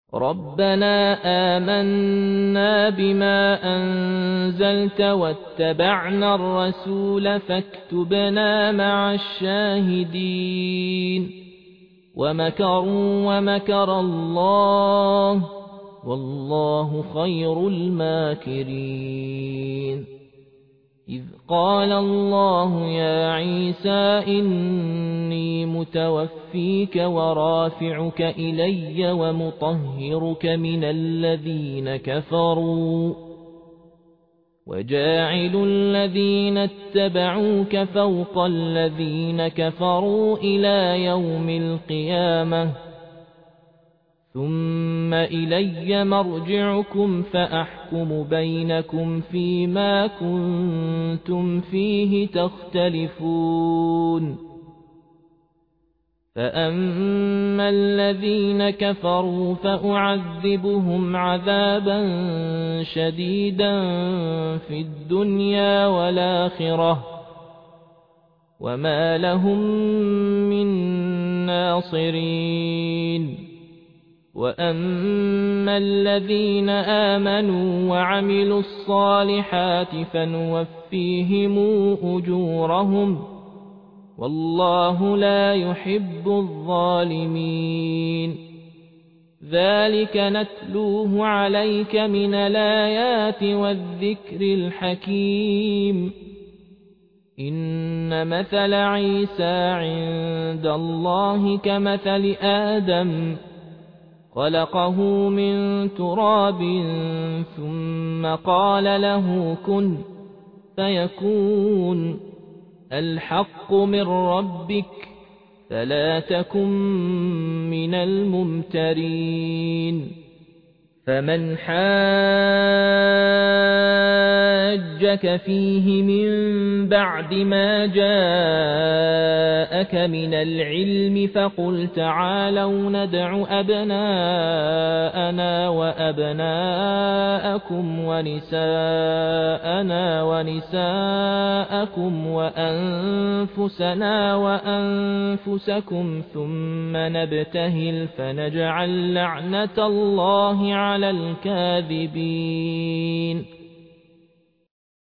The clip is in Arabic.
ربنا آمنا بما أنزلت واتبعنا الرسول فاكتبنا مع الشاهدين ومكروا ومكر الله والله خير الماكرين إذ قال الله يا عيسى إني متوفيك ورافعك إلي ومطهرك من الذين كفروا وجاعل الذين اتبعوك فوق الذين كفروا إلى يوم القيامة ثم إلي مرجعكم فأحكم بينكم فيما كنتم فيه تختلفون فأما الذين كفروا فأعذبهم عذابا شديدا في الدنيا والآخرة وما لهم من ناصرين وأما الذين آمنوا وعملوا الصالحات فنوفيهم أجورهم والله لا يحب الظالمين ذلك نتلوه عليك من الآيات والذكر الحكيم إن مثل عيسى عند الله كمثل آدم خلقه من تراب ثم قال له كن فيكون الحق من ربك فلا تكن من الممترين فمن حاجك فيه من بعد ما جاءك من العلم فقل تعالوا ندع أبناءنا وأبناءكم ونساءنا ونساءكم وأنفسنا وأنفسكم ثم نبتهل فنجعل لعنة الله على الكاذبين